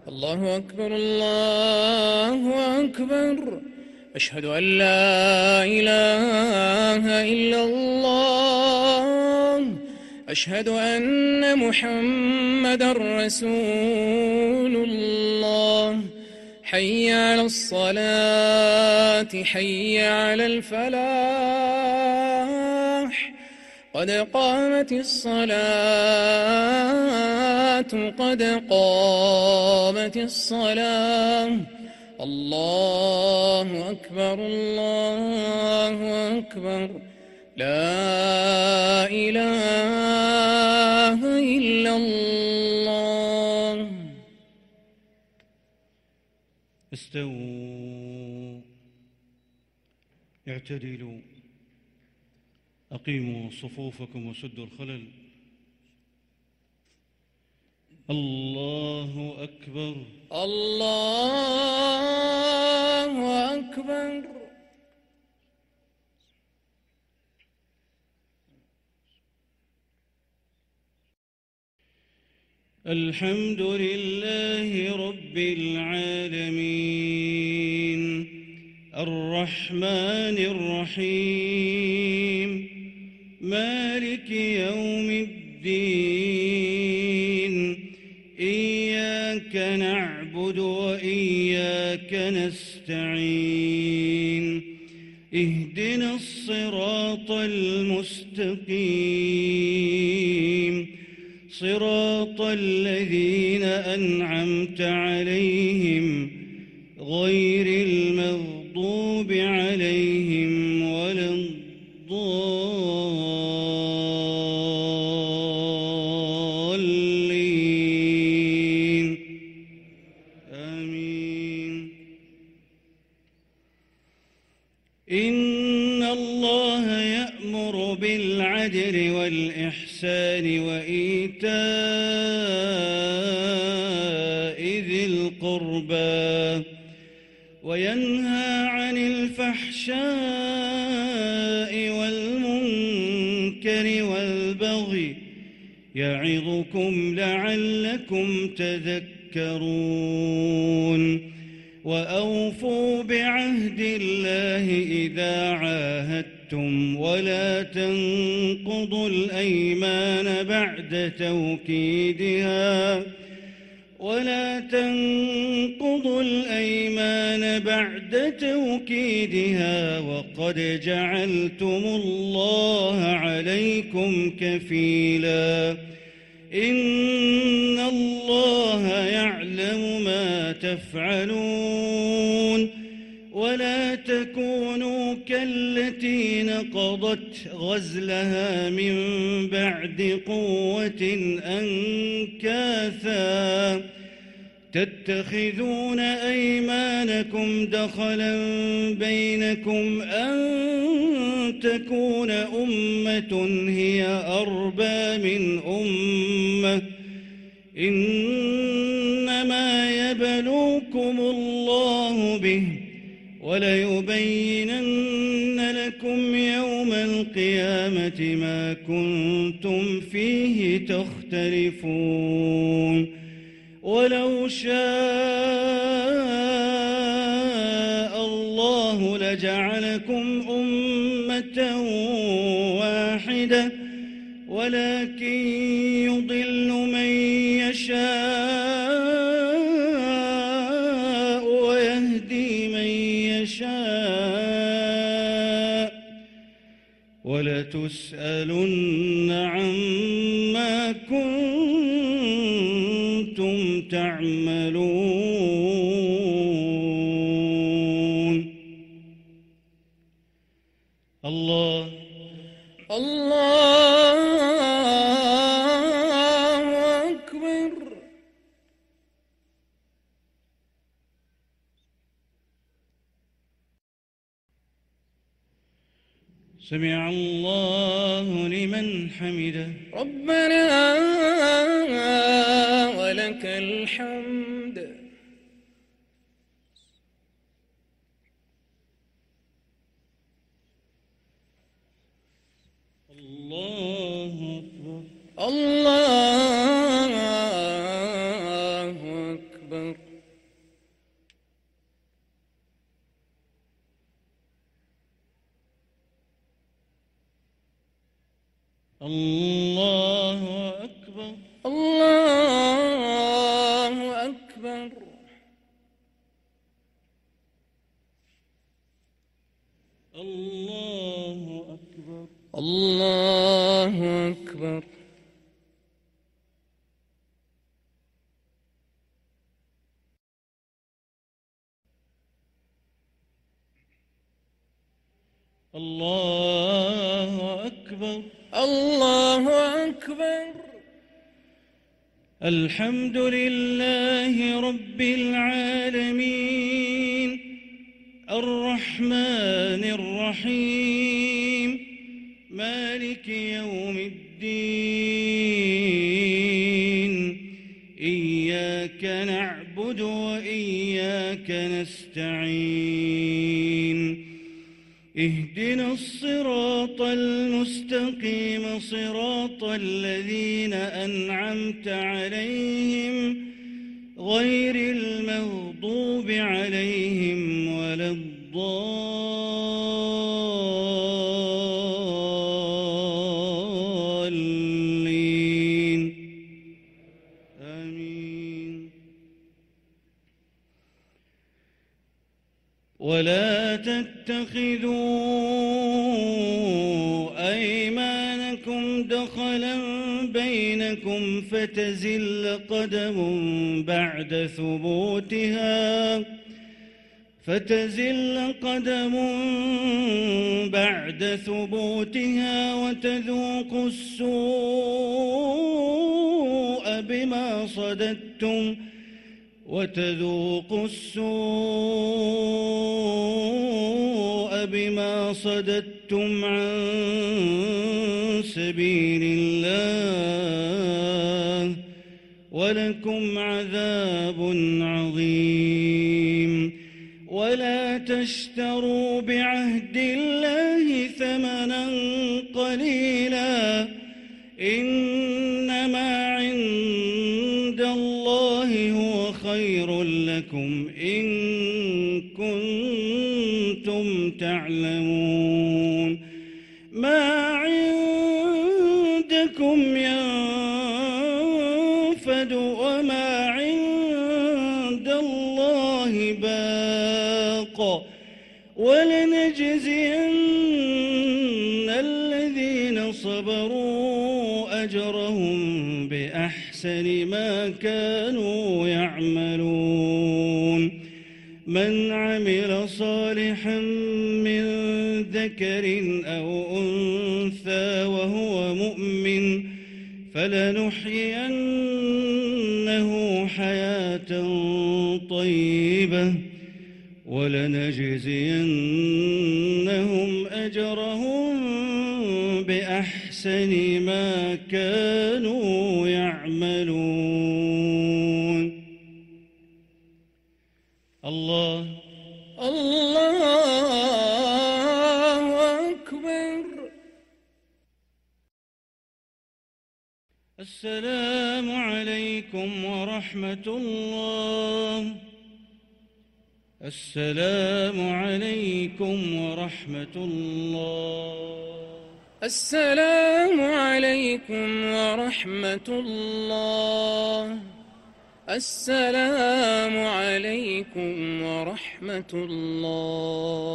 الله أكبر الله أكبر. أشهد أن لا إله إلا الله. أشهد أن محمدًا رسول الله. حي على الصلاة حي على الفلاح. قد قامت الصلاة قد قامت الصلاة. الله أكبر الله أكبر. لا إله إلا الله. استووا اعتدلوا أقيموا صفوفكم وسدوا الخلل. الله أكبر الله أكبر. الحمد لله رب العالمين الرحمن الرحيم مالك يوم الدين. إياك نعبد وإياك نستعين. اهدنا الصراط المستقيم صراط الذين أنعمت عليهم غير المغضوب عليهم ولا الضالين. آمين. إن الله يأمر بالعدل والإحسان وإيتاء ذي القربى وينهى عن الفحشاء والمنكر والبغي يعظكم لعلكم تذكرون. وأوفوا بعهد الله إذا عاهدتم ولا تنقضوا الأيمان بعد توكيدها وقد جعلتم الله عليكم كفيلا. إن الله يعلم ما تفعلون. ولا تكونوا كالتي نقضت غزلها من بعد قوة أنكاثا تتخذون أيمانكم دخلا بينكم أن تكون أمة هي أربى من أمة. إنما يبلوكم الله به وليبينن لكم يوم القيامة ما كنتم فيه تختلفون. ولو شاء الله لجعلكم أمة واحدة ولكن يضل من يشاء ويهدي من يشاء ولتسألن عما كنتم تعملون. الله أكبر. سمع الله لمن حمده. ربنا ولك الحمد. الله أكبر. الله أكبر. أكبر. الله أكبر. الله أكبر. الله أكبر. الله أكبر. الله أكبر. الله أكبر. الحمد لله رب العالمين الرحمن الرحيم مالك يوم الدين إياك نعبد وإياك نستعين اهدنا الصراط المستقيم صراط الذين أنعمت عليهم غير المغضوب عليهم ولا الضالين آمين. ولا تتخذوا أيمانكم دخلا بينكم فتزل قدم بعد ثبوتها وتذوقوا السوء بما صددتم عن سبيل الله ولكم عذاب عظيم. ولا تشتروا بعهد الله ثمنا قليلا إنما عند الله هو خير لكم إن كنتم تعلمون. ما عندكم ينفد وما عند الله باق ولنجزين الذين صبروا أجرهم بأحسن ما كانوا يعملون. من عمل صالحا من ذكر أو أنثى وهو مؤمن فلنحيينه حياة طيبة ولنجزينهم أجرهم بأحسن ما كانوا يعملون. الله أكبر. السلام عليكم ورحمة الله. السلام عليكم ورحمة الله. السلام عليكم ورحمة الله. السلام عليكم ورحمة الله.